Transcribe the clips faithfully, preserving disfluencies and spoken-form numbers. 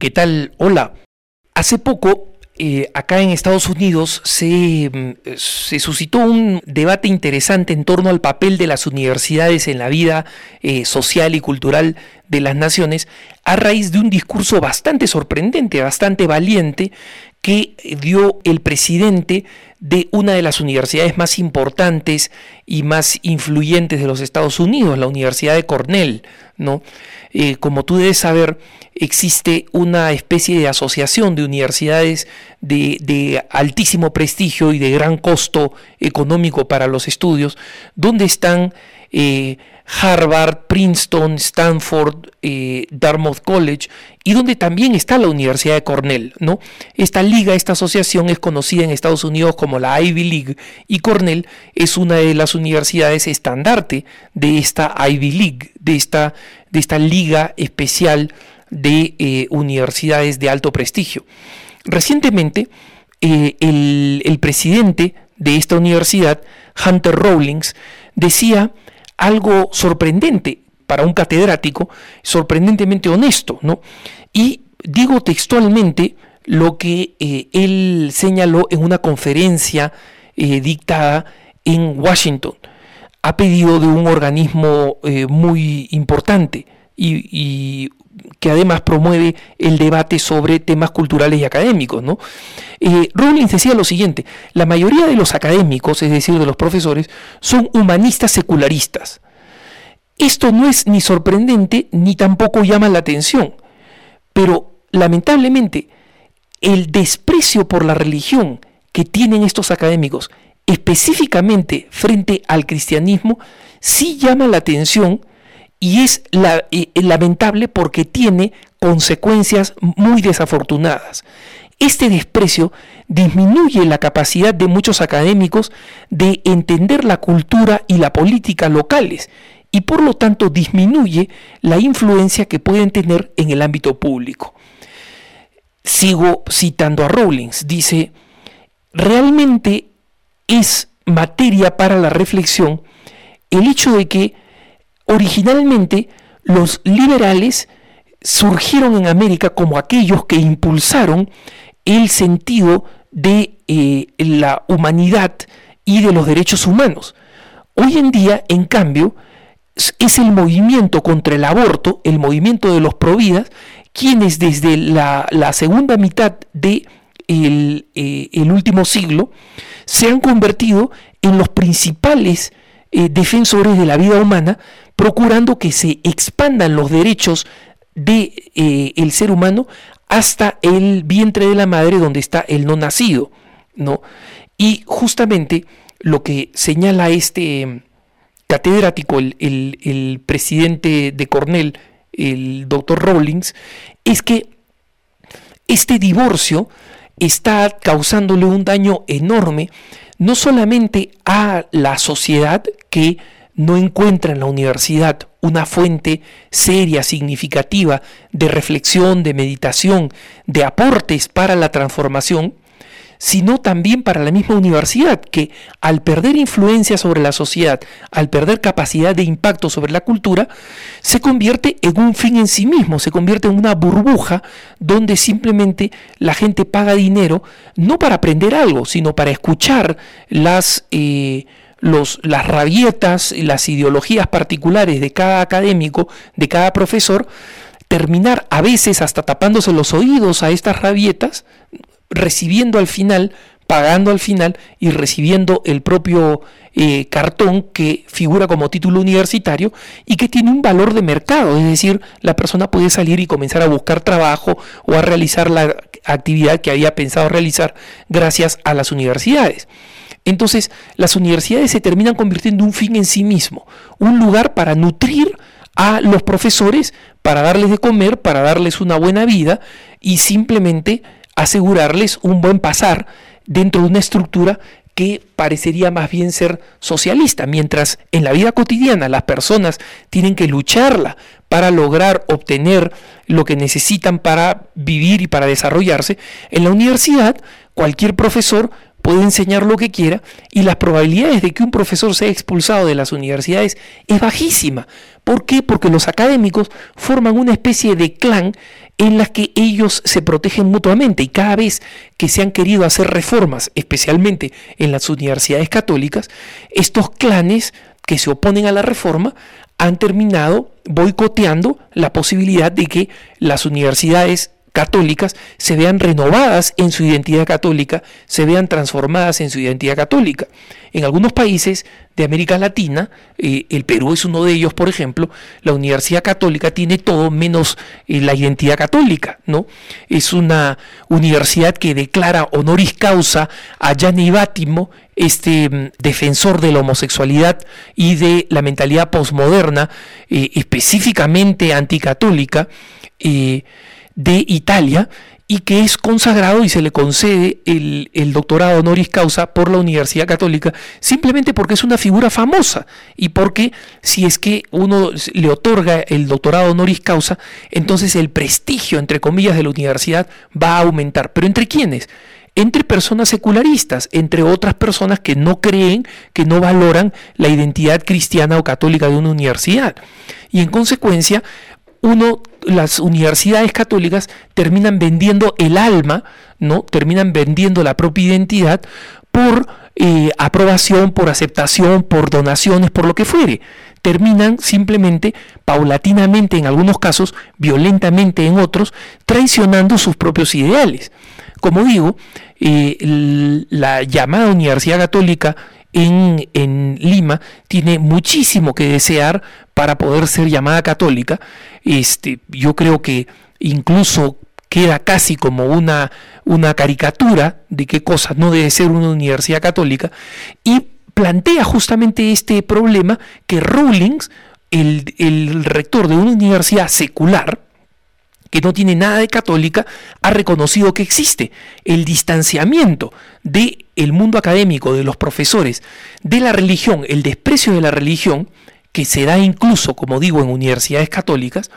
¿Qué tal? Hola. Hace poco, eh, acá en Estados Unidos, se, se suscitó un debate interesante en torno al papel de las universidades en la vida eh, social y cultural de las naciones, a raíz de un discurso bastante sorprendente, bastante valiente, que dio el presidente de una de las universidades más importantes y más influyentes de los Estados Unidos, la Universidad de Cornell, ¿no? Eh, como tú debes saber, existe una especie de asociación de universidades de, de altísimo prestigio y de gran costo económico para los estudios, donde están eh, Harvard, Princeton, Stanford, eh, Dartmouth College, y donde también está la Universidad de Cornell, ¿no? Esta liga, esta asociación es conocida en Estados Unidos como la Ivy League, y Cornell es una de las universidades estandarte de esta Ivy League, de esta, de esta liga especial de eh, universidades de alto prestigio. Recientemente, eh, el, el presidente de esta universidad, Hunter Rawlings, decía algo sorprendente para un catedrático, sorprendentemente honesto, ¿no? Y digo textualmente lo que eh, él señaló en una conferencia eh, dictada en Washington, a pedido de un organismo eh, muy importante y, y que además promueve el debate sobre temas culturales y académicos, ¿no? Eh, Rawlings decía lo siguiente: la mayoría de los académicos, es decir, de los profesores, son humanistas secularistas. Esto no es ni sorprendente ni tampoco llama la atención, pero lamentablemente el desprecio por la religión que tienen estos académicos, específicamente frente al cristianismo, sí llama la atención. Y es la, eh, lamentable porque tiene consecuencias muy desafortunadas. Este desprecio disminuye la capacidad de muchos académicos de entender la cultura y la política locales y por lo tanto disminuye la influencia que pueden tener en el ámbito público. Sigo citando a Rawlings, dice: realmente es materia para la reflexión el hecho de que originalmente los liberales surgieron en América como aquellos que impulsaron el sentido de eh, la humanidad y de los derechos humanos. Hoy en día, en cambio, es el movimiento contra el aborto, el movimiento de los providas, quienes desde la, la segunda mitad del de eh, el último siglo se han convertido en los principales eh, defensores de la vida humana, procurando que se expandan los derechos del de, eh, ser humano hasta el vientre de la madre donde está el no nacido, ¿no? Y justamente lo que señala este catedrático, el, el, el presidente de Cornell, el doctor Rawlings, es que este divorcio está causándole un daño enorme, no solamente a la sociedad que no encuentra en la universidad una fuente seria, significativa de reflexión, de meditación, de aportes para la transformación, sino también para la misma universidad, que al perder influencia sobre la sociedad, al perder capacidad de impacto sobre la cultura, se convierte en un fin en sí mismo, se convierte en una burbuja donde simplemente la gente paga dinero, no para aprender algo, sino para escuchar las eh, Los, las rabietas y las ideologías particulares de cada académico, de cada profesor, terminar a veces hasta tapándose los oídos a estas rabietas, recibiendo al final, pagando al final y recibiendo el propio eh, cartón que figura como título universitario y que tiene un valor de mercado, es decir, la persona puede salir y comenzar a buscar trabajo o a realizar la actividad que había pensado realizar gracias a las universidades. Entonces, las universidades se terminan convirtiendo en un fin en sí mismo, un lugar para nutrir a los profesores, para darles de comer, para darles una buena vida y simplemente asegurarles un buen pasar dentro de una estructura que parecería más bien ser socialista, mientras en la vida cotidiana las personas tienen que lucharla para lograr obtener lo que necesitan para vivir y para desarrollarse. En la universidad, cualquier profesor puede enseñar lo que quiera y las probabilidades de que un profesor sea expulsado de las universidades es bajísima. ¿Por qué? Porque los académicos forman una especie de clan en las que ellos se protegen mutuamente, y cada vez que se han querido hacer reformas, especialmente en las universidades católicas, estos clanes que se oponen a la reforma han terminado boicoteando la posibilidad de que las universidades católicas se vean renovadas en su identidad católica, se vean transformadas en su identidad católica. En algunos países de América Latina, eh, el Perú es uno de ellos, por ejemplo, la Universidad Católica tiene todo menos eh, la identidad católica, ¿no? Es una universidad que declara honoris causa a Gianni Bátimo, este defensor de la homosexualidad y de la mentalidad posmoderna, eh, específicamente anticatólica, eh, de Italia, y que es consagrado y se le concede el, el doctorado honoris causa por la Universidad Católica simplemente porque es una figura famosa y porque si es que uno le otorga el doctorado honoris causa, entonces el prestigio, entre comillas, de la universidad va a aumentar. ¿Pero entre quiénes? Entre personas secularistas, entre otras personas que no creen, que no valoran la identidad cristiana o católica de una universidad. Y en consecuencia, uno, las universidades católicas terminan vendiendo el alma, ¿no? Terminan vendiendo la propia identidad por eh, aprobación, por aceptación, por donaciones, por lo que fuere. Terminan simplemente, paulatinamente en algunos casos, violentamente en otros, traicionando sus propios ideales. Como digo, eh, la llamada Universidad Católica En, en Lima tiene muchísimo que desear para poder ser llamada católica. Este, yo creo que incluso queda casi como una, una caricatura de qué cosa no debe ser una universidad católica, y plantea justamente este problema que Rawlings, el, el rector de una universidad secular, que no tiene nada de católica, ha reconocido que existe el distanciamiento del mundo académico, de los profesores, de la religión, el desprecio de la religión, que se da incluso, como digo, en universidades católicas,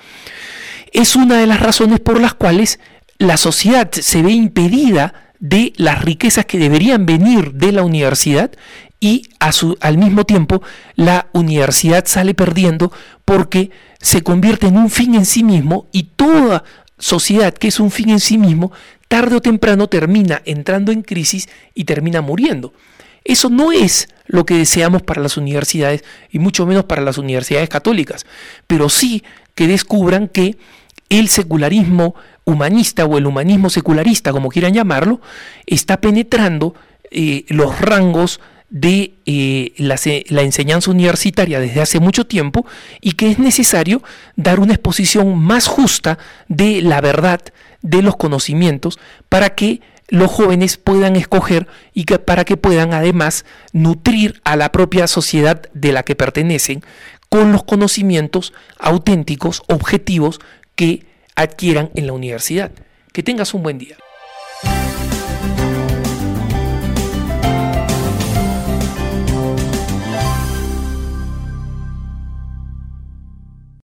es una de las razones por las cuales la sociedad se ve impedida de las riquezas que deberían venir de la universidad, y a su, al mismo tiempo la universidad sale perdiendo porque se convierte en un fin en sí mismo, y toda sociedad que es un fin en sí mismo, tarde o temprano termina entrando en crisis y termina muriendo. Eso no es lo que deseamos para las universidades, y mucho menos para las universidades católicas, pero sí que descubran que el secularismo humanista o el humanismo secularista, como quieran llamarlo, está penetrando eh, los rangos de eh, la, la enseñanza universitaria desde hace mucho tiempo, y que es necesario dar una exposición más justa de la verdad, de los conocimientos, para que los jóvenes puedan escoger y que, para que puedan además nutrir a la propia sociedad de la que pertenecen con los conocimientos auténticos, objetivos, que adquieran en la universidad. Que tengas un buen día.